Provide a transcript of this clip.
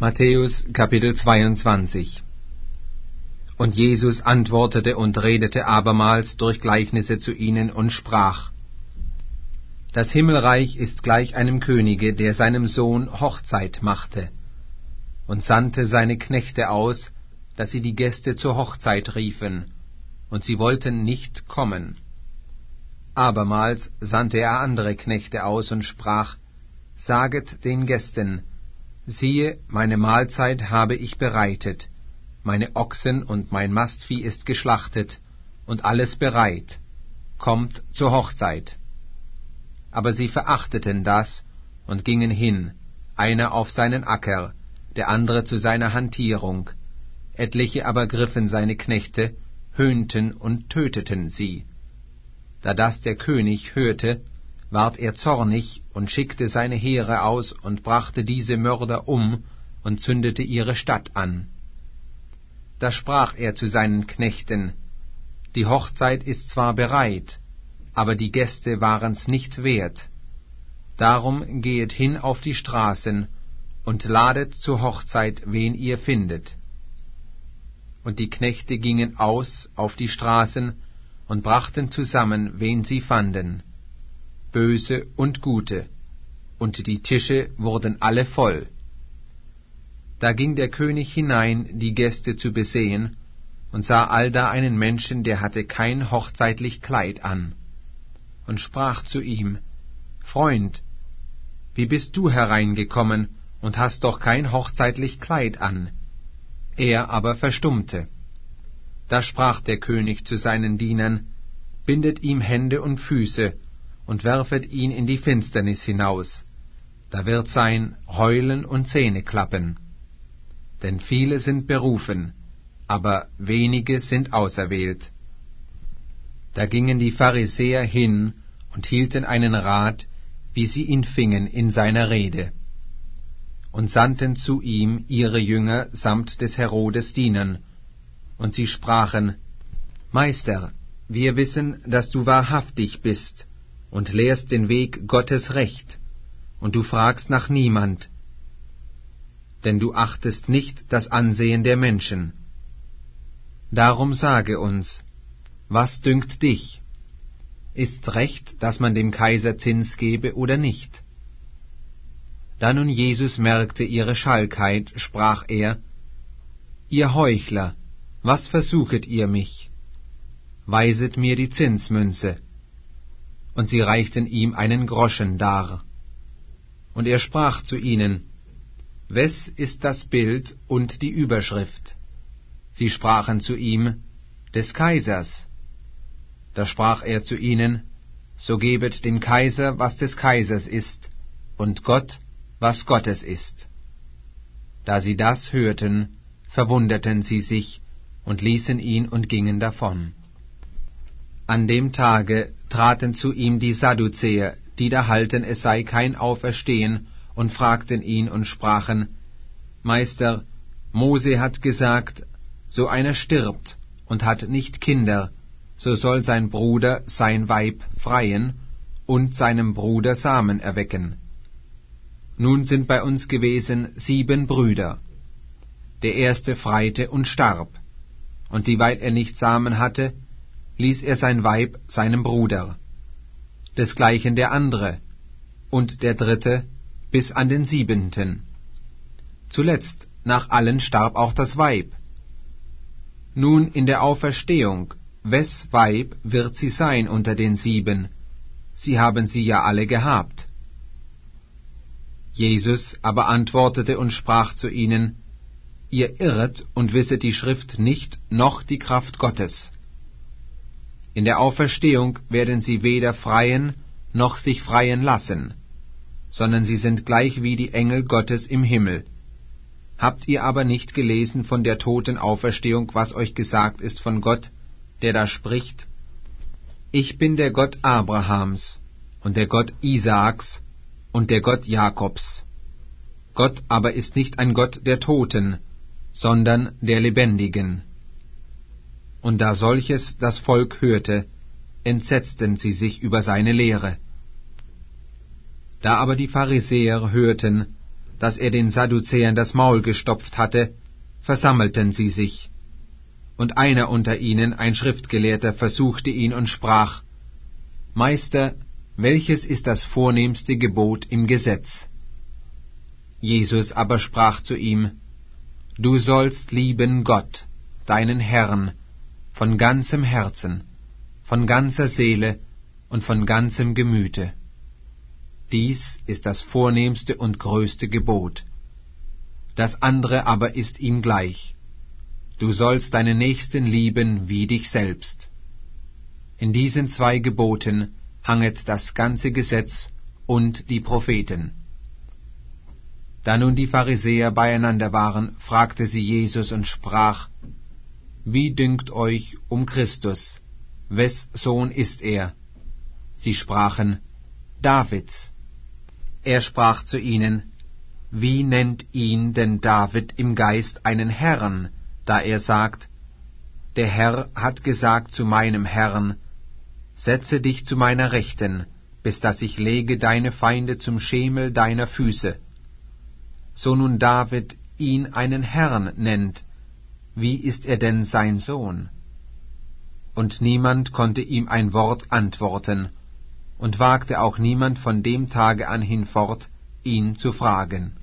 Matthäus Kapitel 22. Und Jesus antwortete und redete abermals durch Gleichnisse zu ihnen und sprach: Das Himmelreich ist gleich einem Könige, der seinem Sohn Hochzeit machte, und sandte seine Knechte aus, dass sie die Gäste zur Hochzeit riefen, und sie wollten nicht kommen. Abermals sandte er andere Knechte aus und sprach: Saget den Gästen: Siehe, meine Mahlzeit habe ich bereitet, meine Ochsen und mein Mastvieh ist geschlachtet, und alles bereit. Kommt zur Hochzeit. Aber sie verachteten das und gingen hin, einer auf seinen Acker, der andere zu seiner Hantierung. Etliche aber griffen seine Knechte, höhnten und töteten sie. Da das der König hörte, ward er zornig und schickte seine Heere aus und brachte diese Mörder um und zündete ihre Stadt an. Da sprach er zu seinen Knechten: Die Hochzeit ist zwar bereit, aber die Gäste waren's nicht wert. Darum gehet hin auf die Straßen und ladet zur Hochzeit, wen ihr findet. Und die Knechte gingen aus auf die Straßen und brachten zusammen, wen sie fanden, Böse und Gute, und die Tische wurden alle voll. Da ging der König hinein, die Gäste zu besehen, und sah allda einen Menschen, der hatte kein hochzeitlich Kleid an, und sprach zu ihm: Freund, wie bist du hereingekommen und hast doch kein hochzeitlich Kleid an? Er aber verstummte. Da sprach der König zu seinen Dienern: Bindet ihm Hände und Füße und werfet ihn in die Finsternis hinaus. Da wird sein Heulen und Zähneklappen. Denn viele sind berufen, aber wenige sind auserwählt. Da gingen die Pharisäer hin und hielten einen Rat, wie sie ihn fingen in seiner Rede, und sandten zu ihm ihre Jünger samt des Herodes Dienern, und sie sprachen: Meister, wir wissen, dass du wahrhaftig bist und lehrst den Weg Gottes recht, und du fragst nach niemand, denn du achtest nicht das Ansehen der Menschen. Darum sage uns, was dünkt dich? Ist's recht, dass man dem Kaiser Zins gebe oder nicht? Da nun Jesus merkte ihre Schalkheit, sprach er: Ihr Heuchler, was versuchet ihr mich? Weiset mir die Zinsmünze. Und sie reichten ihm einen Groschen dar. Und er sprach zu ihnen: Wes ist das Bild und die Überschrift? Sie sprachen zu ihm: Des Kaisers. Da sprach er zu ihnen: So gebet dem Kaiser, was des Kaisers ist, und Gott, was Gottes ist. Da sie das hörten, verwunderten sie sich und ließen ihn und gingen davon. An dem Tage traten zu ihm die Sadduzäer, die da halten, es sei kein Auferstehen, und fragten ihn und sprachen: Meister, Mose hat gesagt, so einer stirbt und hat nicht Kinder, so soll sein Bruder sein Weib freien und seinem Bruder Samen erwecken. Nun sind bei uns gewesen 7 Brüder. Der erste freite und starb, und dieweil er nicht Samen hatte, ließ er sein Weib seinem Bruder. Desgleichen der andere, und der dritte, bis an den 7. Zuletzt, nach allen starb auch das Weib. Nun in der Auferstehung, wes Weib wird sie sein unter den 7? Sie haben sie ja alle gehabt. Jesus aber antwortete und sprach zu ihnen: Ihr irret und wisset die Schrift nicht, noch die Kraft Gottes. In der Auferstehung werden sie weder freien, noch sich freien lassen, sondern sie sind gleich wie die Engel Gottes im Himmel. Habt ihr aber nicht gelesen von der Totenauferstehung, was euch gesagt ist von Gott, der da spricht: Ich bin der Gott Abrahams und der Gott Isaaks und der Gott Jakobs. Gott aber ist nicht ein Gott der Toten, sondern der Lebendigen. Und da solches das Volk hörte, entsetzten sie sich über seine Lehre. Da aber die Pharisäer hörten, dass er den Sadduzäern das Maul gestopft hatte, versammelten sie sich. Und einer unter ihnen, ein Schriftgelehrter, versuchte ihn und sprach: Meister, welches ist das vornehmste Gebot im Gesetz? Jesus aber sprach zu ihm: Du sollst lieben Gott, deinen Herrn, von ganzem Herzen, von ganzer Seele und von ganzem Gemüte. Dies ist das vornehmste und größte Gebot. Das andere aber ist ihm gleich: Du sollst deinen Nächsten lieben wie dich selbst. In diesen 2 Geboten hanget das ganze Gesetz und die Propheten. Da nun die Pharisäer beieinander waren, fragte sie Jesus und sprach: Wie dünkt euch um Christus? Wes Sohn ist er? Sie sprachen: Davids. Er sprach zu ihnen: Wie nennt ihn denn David im Geist einen Herrn, da er sagt: Der Herr hat gesagt zu meinem Herrn: Setze dich zu meiner Rechten, bis dass ich lege deine Feinde zum Schemel deiner Füße. So nun David ihn einen Herrn nennt, wie ist er denn sein Sohn? Und niemand konnte ihm ein Wort antworten, und wagte auch niemand von dem Tage an hinfort, ihn zu fragen.